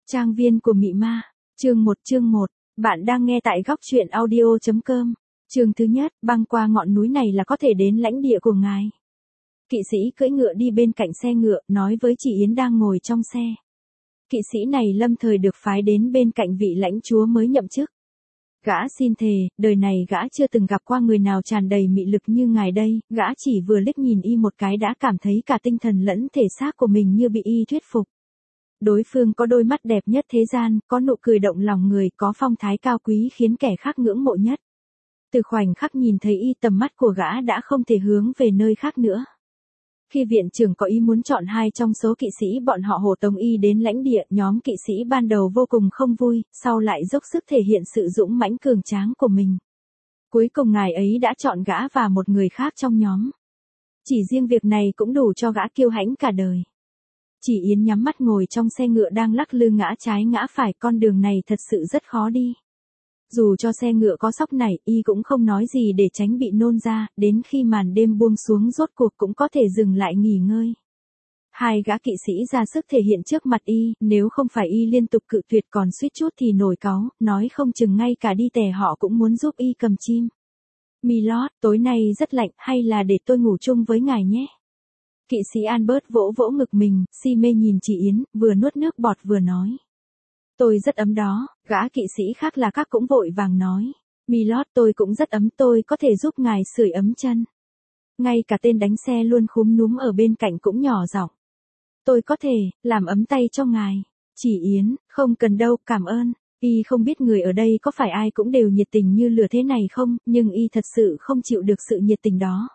Trang viên của mị ma, chương 1, bạn đang nghe tại góc truyện audio.com. Chương thứ nhất, băng qua ngọn núi này là có thể đến lãnh địa của ngài. Kỵ sĩ cưỡi ngựa đi bên cạnh xe ngựa, nói với chị Yến đang ngồi trong xe. Kỵ sĩ này lâm thời được phái đến bên cạnh vị lãnh chúa mới nhậm chức. Gã xin thề, đời này gã chưa từng gặp qua người nào tràn đầy mị lực như ngài đây, gã chỉ vừa liếc nhìn y một cái đã cảm thấy cả tinh thần lẫn thể xác của mình như bị y thuyết phục. Đối phương có đôi mắt đẹp nhất thế gian, có nụ cười động lòng người, có phong thái cao quý khiến kẻ khác ngưỡng mộ nhất. Từ khoảnh khắc nhìn thấy y, tầm mắt của gã đã không thể hướng về nơi khác nữa. Khi viện trưởng có ý muốn chọn hai trong số kỵ sĩ bọn họ hộ tống y đến lãnh địa, nhóm kỵ sĩ ban đầu vô cùng không vui, sau lại dốc sức thể hiện sự dũng mãnh cường tráng của mình. Cuối cùng ngài ấy đã chọn gã và một người khác trong nhóm. Chỉ riêng việc này cũng đủ cho gã kiêu hãnh cả đời. Chỉ Yến nhắm mắt ngồi trong xe ngựa đang lắc lư ngã trái ngã phải, con đường này thật sự rất khó đi. Dù cho xe ngựa có sóc nảy, y cũng không nói gì để tránh bị nôn ra, đến khi màn đêm buông xuống rốt cuộc cũng có thể dừng lại nghỉ ngơi. Hai gã kỵ sĩ ra sức thể hiện trước mặt y, nếu không phải y liên tục cự tuyệt còn suýt chút thì nổi cáu, nói không chừng ngay cả đi tè họ cũng muốn giúp y cầm chim. Milord, tối nay rất lạnh, hay là để tôi ngủ chung với ngài nhé? Kỵ sĩ Albert vỗ vỗ ngực mình, si mê nhìn chị Yến, vừa nuốt nước bọt vừa nói. Tôi rất ấm đó, gã kỵ sĩ khác là các cũng vội vàng nói. Milord, tôi cũng rất ấm, tôi có thể giúp ngài sưởi ấm chân. Ngay cả tên đánh xe luôn khúm núm ở bên cạnh cũng nhỏ giọng. Tôi có thể, làm ấm tay cho ngài. Chỉ Yến, không cần đâu, cảm ơn. Y không biết người ở đây có phải ai cũng đều nhiệt tình như lửa thế này không, nhưng y thật sự không chịu được sự nhiệt tình đó.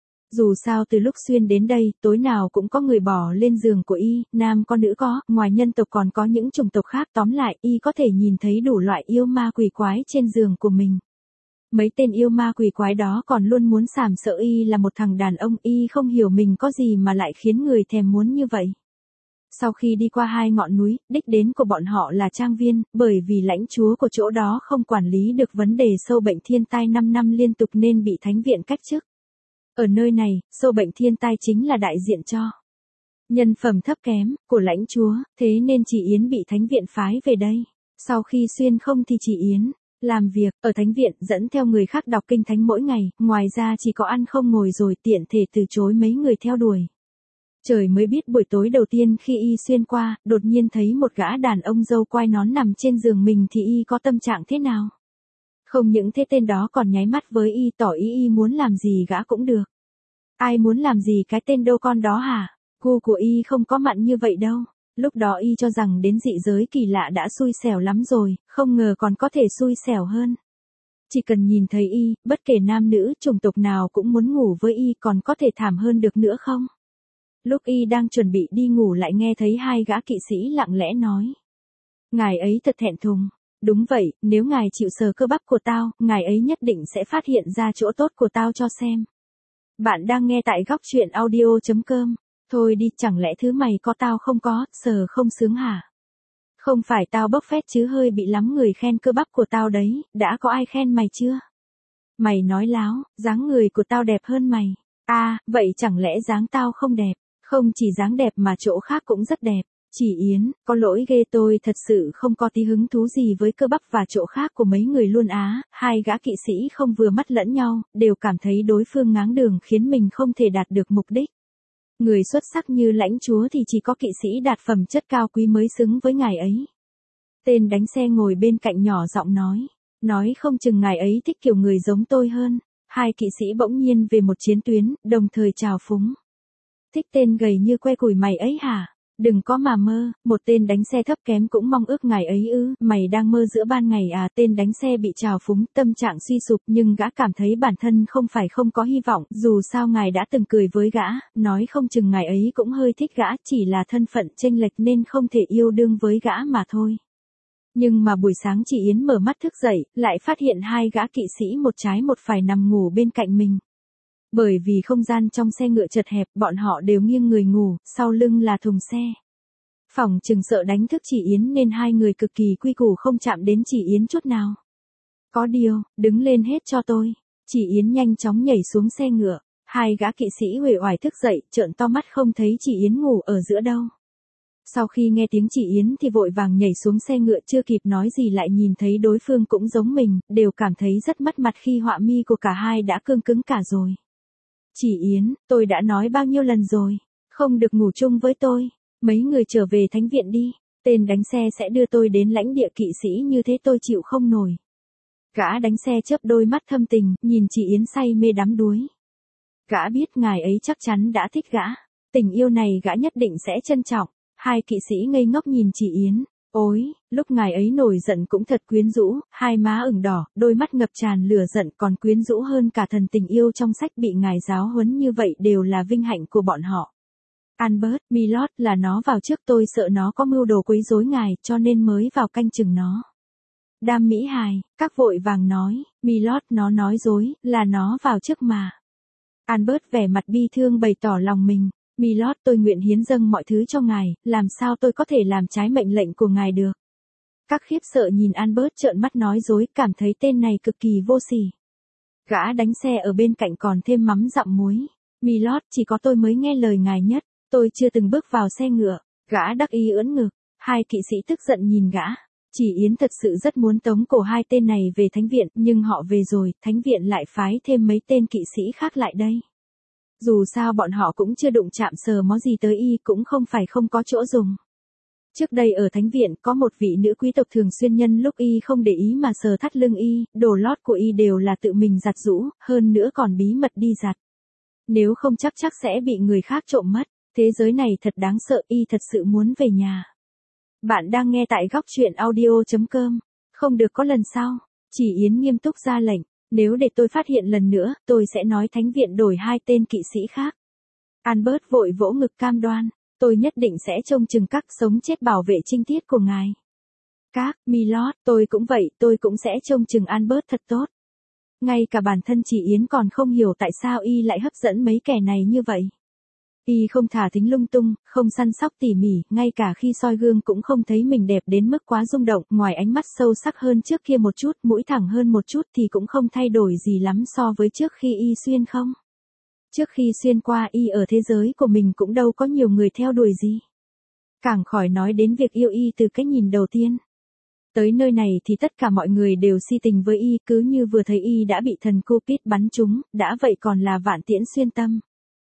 Dù sao từ lúc xuyên đến đây, tối nào cũng có người bỏ lên giường của y, nam có nữ có, ngoài nhân tộc còn có những chủng tộc khác, tóm lại, y có thể nhìn thấy đủ loại yêu ma quỷ quái trên giường của mình. Mấy tên yêu ma quỷ quái đó còn luôn muốn sàm sợ y là một thằng đàn ông, y không hiểu mình có gì mà lại khiến người thèm muốn như vậy. Sau khi đi qua hai ngọn núi, đích đến của bọn họ là trang viên, bởi vì lãnh chúa của chỗ đó không quản lý được vấn đề sâu bệnh thiên tai 5 năm liên tục nên bị thánh viện cách chức. Ở nơi này, sâu bệnh thiên tai chính là đại diện cho nhân phẩm thấp kém của lãnh chúa, thế nên chị Yến bị thánh viện phái về đây. Sau khi xuyên không thì chị Yến làm việc ở thánh viện, dẫn theo người khác đọc kinh thánh mỗi ngày, ngoài ra chỉ có ăn không ngồi rồi tiện thể từ chối mấy người theo đuổi. Trời mới biết buổi tối đầu tiên khi y xuyên qua, đột nhiên thấy một gã đàn ông râu quai nón nằm trên giường mình thì y có tâm trạng thế nào? Không những thế tên đó còn nháy mắt với y, tỏ ý y muốn làm gì gã cũng được. Ai muốn làm gì cái tên đô con đó hả? Gu của y không có mặn như vậy đâu. Lúc đó y cho rằng đến dị giới kỳ lạ đã xui xẻo lắm rồi, không ngờ còn có thể xui xẻo hơn. Chỉ cần nhìn thấy y, bất kể nam nữ, chủng tộc nào cũng muốn ngủ với y, còn có thể thảm hơn được nữa không? Lúc y đang chuẩn bị đi ngủ lại nghe thấy hai gã kỵ sĩ lặng lẽ nói. Ngài ấy thật thẹn thùng. Đúng vậy, nếu ngài chịu sờ cơ bắp của tao, ngài ấy nhất định sẽ phát hiện ra chỗ tốt của tao cho xem. Bạn đang nghe tại góc truyện audio.com. Thôi đi, chẳng lẽ thứ mày có tao không có, sờ không sướng hả? Không phải tao bốc phét chứ, hơi bị lắm người khen cơ bắp của tao đấy, đã có ai khen mày chưa? Mày nói láo, dáng người của tao đẹp hơn mày. À, vậy chẳng lẽ dáng tao không đẹp? Không chỉ dáng đẹp mà chỗ khác cũng rất đẹp. Chỉ Yến, có lỗi ghê, tôi thật sự không có tí hứng thú gì với cơ bắp và chỗ khác của mấy người luôn á. Hai gã kỵ sĩ không vừa mắt lẫn nhau, đều cảm thấy đối phương ngáng đường khiến mình không thể đạt được mục đích. Người xuất sắc như lãnh chúa thì chỉ có kỵ sĩ đạt phẩm chất cao quý mới xứng với ngài ấy. Tên đánh xe ngồi bên cạnh nhỏ giọng nói không chừng ngài ấy thích kiểu người giống tôi hơn. Hai kỵ sĩ bỗng nhiên về một chiến tuyến, đồng thời chào phúng. Thích tên gầy như que củi mày ấy hả? Đừng có mà mơ, một tên đánh xe thấp kém cũng mong ước ngài ấy ư, mày đang mơ giữa ban ngày à? Tên đánh xe bị trào phúng, tâm trạng suy sụp, nhưng gã cảm thấy bản thân không phải không có hy vọng, dù sao ngài đã từng cười với gã, nói không chừng ngài ấy cũng hơi thích gã, chỉ là thân phận chênh lệch nên không thể yêu đương với gã mà thôi. Nhưng mà buổi sáng chị Yến mở mắt thức dậy, lại phát hiện hai gã kỵ sĩ một trái một phải nằm ngủ bên cạnh mình. Bởi vì không gian trong xe ngựa chật hẹp, bọn họ đều nghiêng người ngủ, sau lưng là thùng xe. Phỏng chừng sợ đánh thức chị Yến nên hai người cực kỳ quy củ không chạm đến chị Yến chút nào. Có điều, đứng lên hết cho tôi. Chị Yến nhanh chóng nhảy xuống xe ngựa. Hai gã kỵ sĩ uể oải thức dậy, trợn to mắt không thấy chị Yến ngủ ở giữa đâu. Sau khi nghe tiếng chị Yến thì vội vàng nhảy xuống xe ngựa, chưa kịp nói gì lại nhìn thấy đối phương cũng giống mình, đều cảm thấy rất mất mặt khi họa mi của cả hai đã cương cứng cả rồi. Chị Yến, tôi đã nói bao nhiêu lần rồi, không được ngủ chung với tôi, mấy người trở về thánh viện đi, tên đánh xe sẽ đưa tôi đến lãnh địa kỵ sĩ, như thế tôi chịu không nổi. Gã đánh xe chớp đôi mắt thâm tình, nhìn chị Yến say mê đắm đuối. Gã biết ngài ấy chắc chắn đã thích gã, tình yêu này gã nhất định sẽ trân trọng. Hai kỵ sĩ ngây ngốc nhìn chị Yến. Ôi, lúc ngài ấy nổi giận cũng thật quyến rũ, hai má ửng đỏ, đôi mắt ngập tràn lửa giận, còn quyến rũ hơn cả thần tình yêu trong sách. Bị ngài giáo huấn như vậy đều là vinh hạnh của bọn họ. Albert, Milord, là nó vào trước, tôi sợ nó có mưu đồ quấy rối ngài, cho nên mới vào canh chừng nó. Đam Mỹ Hài, các vội vàng nói, Milord, nó nói dối, là nó vào trước mà. Albert vẻ mặt bi thương bày tỏ lòng mình. Milord, tôi nguyện hiến dâng mọi thứ cho ngài, làm sao tôi có thể làm trái mệnh lệnh của ngài được. Các khiếp sợ nhìn Albert trợn mắt nói dối, cảm thấy tên này cực kỳ vô sỉ. Gã đánh xe ở bên cạnh còn thêm mắm dặm muối. Milord, chỉ có tôi mới nghe lời ngài nhất, tôi chưa từng bước vào xe ngựa. Gã đắc ý ưỡn ngực, hai kỵ sĩ tức giận nhìn gã. Chỉ Yến thật sự rất muốn tống cổ hai tên này về thánh viện, nhưng họ về rồi, thánh viện lại phái thêm mấy tên kỵ sĩ khác lại đây. Dù sao bọn họ cũng chưa đụng chạm sờ mó gì tới y, cũng không phải không có chỗ dùng. Trước đây ở thánh viện có một vị nữ quý tộc thường xuyên nhân lúc y không để ý mà sờ thắt lưng y, đồ lót của y đều là tự mình giặt giũ, hơn nữa còn bí mật đi giặt. Nếu không chắc sẽ bị người khác trộm mất. Thế giới này thật đáng sợ, y thật sự muốn về nhà. Bạn đang nghe tại góc truyện audio.com. Không được có lần sau. Chỉ Yến nghiêm túc ra lệnh. Nếu để tôi phát hiện lần nữa, tôi sẽ nói thánh viện đổi hai tên kỵ sĩ khác. Albert vội vỗ ngực cam đoan. Tôi nhất định sẽ trông chừng các sống chết bảo vệ trinh tiết của ngài. Các, Milord, tôi cũng vậy, tôi cũng sẽ trông chừng Albert thật tốt. Ngay cả bản thân chị Yến còn không hiểu tại sao y lại hấp dẫn mấy kẻ này như vậy. Y không thả thính lung tung, không săn sóc tỉ mỉ, ngay cả khi soi gương cũng không thấy mình đẹp đến mức quá rung động, ngoài ánh mắt sâu sắc hơn trước kia một chút, mũi thẳng hơn một chút thì cũng không thay đổi gì lắm so với trước khi y xuyên không. Trước khi xuyên qua y ở thế giới của mình cũng đâu có nhiều người theo đuổi gì. Càng khỏi nói đến việc yêu y từ cái nhìn đầu tiên. Tới nơi này thì tất cả mọi người đều si tình với y, cứ như vừa thấy y đã bị thần Cupid bắn trúng, đã vậy còn là vạn tiễn xuyên tâm.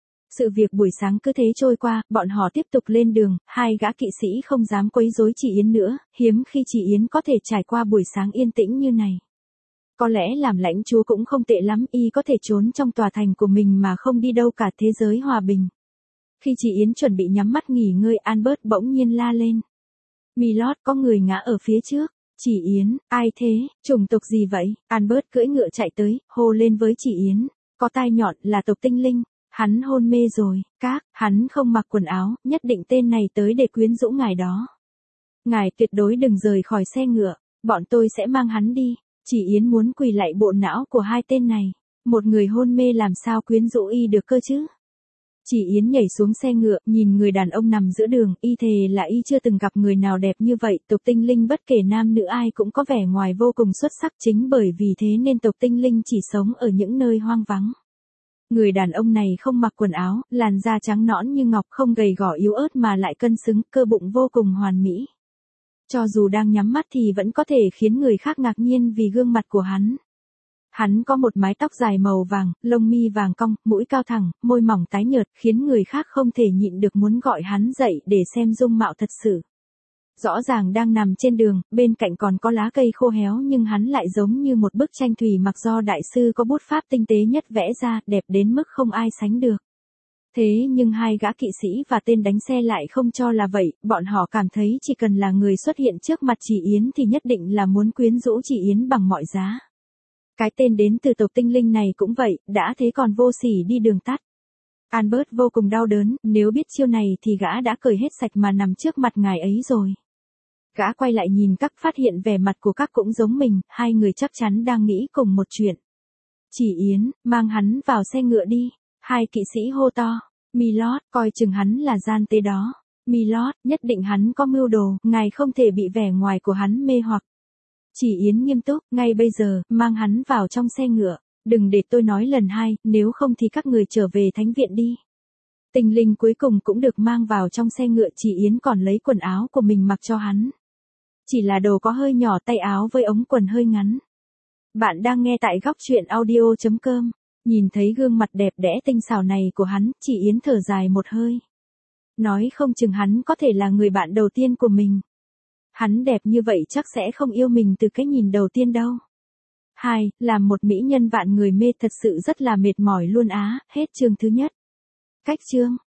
Sự việc buổi sáng cứ thế trôi qua, bọn họ tiếp tục lên đường, hai gã kỵ sĩ không dám quấy rối chị Yến nữa, hiếm khi chị Yến có thể trải qua buổi sáng yên tĩnh như này. Có lẽ làm lãnh chúa cũng không tệ lắm, y có thể trốn trong tòa thành của mình mà không đi đâu cả, thế giới hòa bình. Khi chị Yến chuẩn bị nhắm mắt nghỉ ngơi, Albert bỗng nhiên la lên. Milord, có người ngã ở phía trước. Chị Yến, ai thế, chủng tộc gì vậy? Albert cưỡi ngựa chạy tới, hô lên với chị Yến. Có tai nhọn, là tộc tinh linh. Hắn hôn mê rồi, hắn không mặc quần áo, nhất định tên này tới để quyến rũ ngài đó. Ngài tuyệt đối đừng rời khỏi xe ngựa, bọn tôi sẽ mang hắn đi. Chị Yến muốn quỳ lại bộ não của hai tên này. Một người hôn mê làm sao quyến rũ y được cơ chứ? Chị Yến nhảy xuống xe ngựa, nhìn người đàn ông nằm giữa đường, y thề là y chưa từng gặp người nào đẹp như vậy. Tộc tinh linh bất kể nam nữ ai cũng có vẻ ngoài vô cùng xuất sắc, chính bởi vì thế nên tộc tinh linh chỉ sống ở những nơi hoang vắng. Người đàn ông này không mặc quần áo, làn da trắng nõn như ngọc, không gầy gò yếu ớt mà lại cân xứng, cơ bụng vô cùng hoàn mỹ. Cho dù đang nhắm mắt thì vẫn có thể khiến người khác ngạc nhiên vì gương mặt của hắn. Hắn có một mái tóc dài màu vàng, lông mi vàng cong, mũi cao thẳng, môi mỏng tái nhợt, khiến người khác không thể nhịn được muốn gọi hắn dậy để xem dung mạo thật sự. Rõ ràng đang nằm trên đường, bên cạnh còn có lá cây khô héo nhưng hắn lại giống như một bức tranh thủy mặc do đại sư có bút pháp tinh tế nhất vẽ ra, đẹp đến mức không ai sánh được. Thế nhưng hai gã kỵ sĩ và tên đánh xe lại không cho là vậy, bọn họ cảm thấy chỉ cần là người xuất hiện trước mặt chị Yến thì nhất định là muốn quyến rũ chị Yến bằng mọi giá. Cái tên đến từ tộc tinh linh này cũng vậy, đã thế còn vô sỉ đi đường tắt. Albert vô cùng đau đớn, nếu biết chiêu này thì gã đã cởi hết sạch mà nằm trước mặt ngài ấy rồi. Gã quay lại nhìn các, phát hiện vẻ mặt của các cũng giống mình, hai người chắc chắn đang nghĩ cùng một chuyện. Chỉ Yến, mang hắn vào xe ngựa đi. Hai kỵ sĩ hô to. Milord, coi chừng hắn là gian tế đó. Milord, nhất định hắn có mưu đồ, ngài không thể bị vẻ ngoài của hắn mê hoặc. Chỉ Yến nghiêm túc, ngay bây giờ, mang hắn vào trong xe ngựa. Đừng để tôi nói lần hai, nếu không thì các người trở về thánh viện đi. Tinh linh cuối cùng cũng được mang vào trong xe ngựa, chị Yến còn lấy quần áo của mình mặc cho hắn. Chỉ là đồ có hơi nhỏ tay áo với ống quần hơi ngắn. Bạn đang nghe tại góc truyện audio.com. Nhìn thấy gương mặt đẹp đẽ tinh xảo này của hắn, chị Yến thở dài một hơi. Nói không chừng hắn có thể là người bạn đầu tiên của mình. Hắn đẹp như vậy chắc sẽ không yêu mình từ cái nhìn đầu tiên đâu. 2. Làm một mỹ nhân vạn người mê thật sự rất là mệt mỏi luôn á. Hết chương thứ nhất. Cách chương.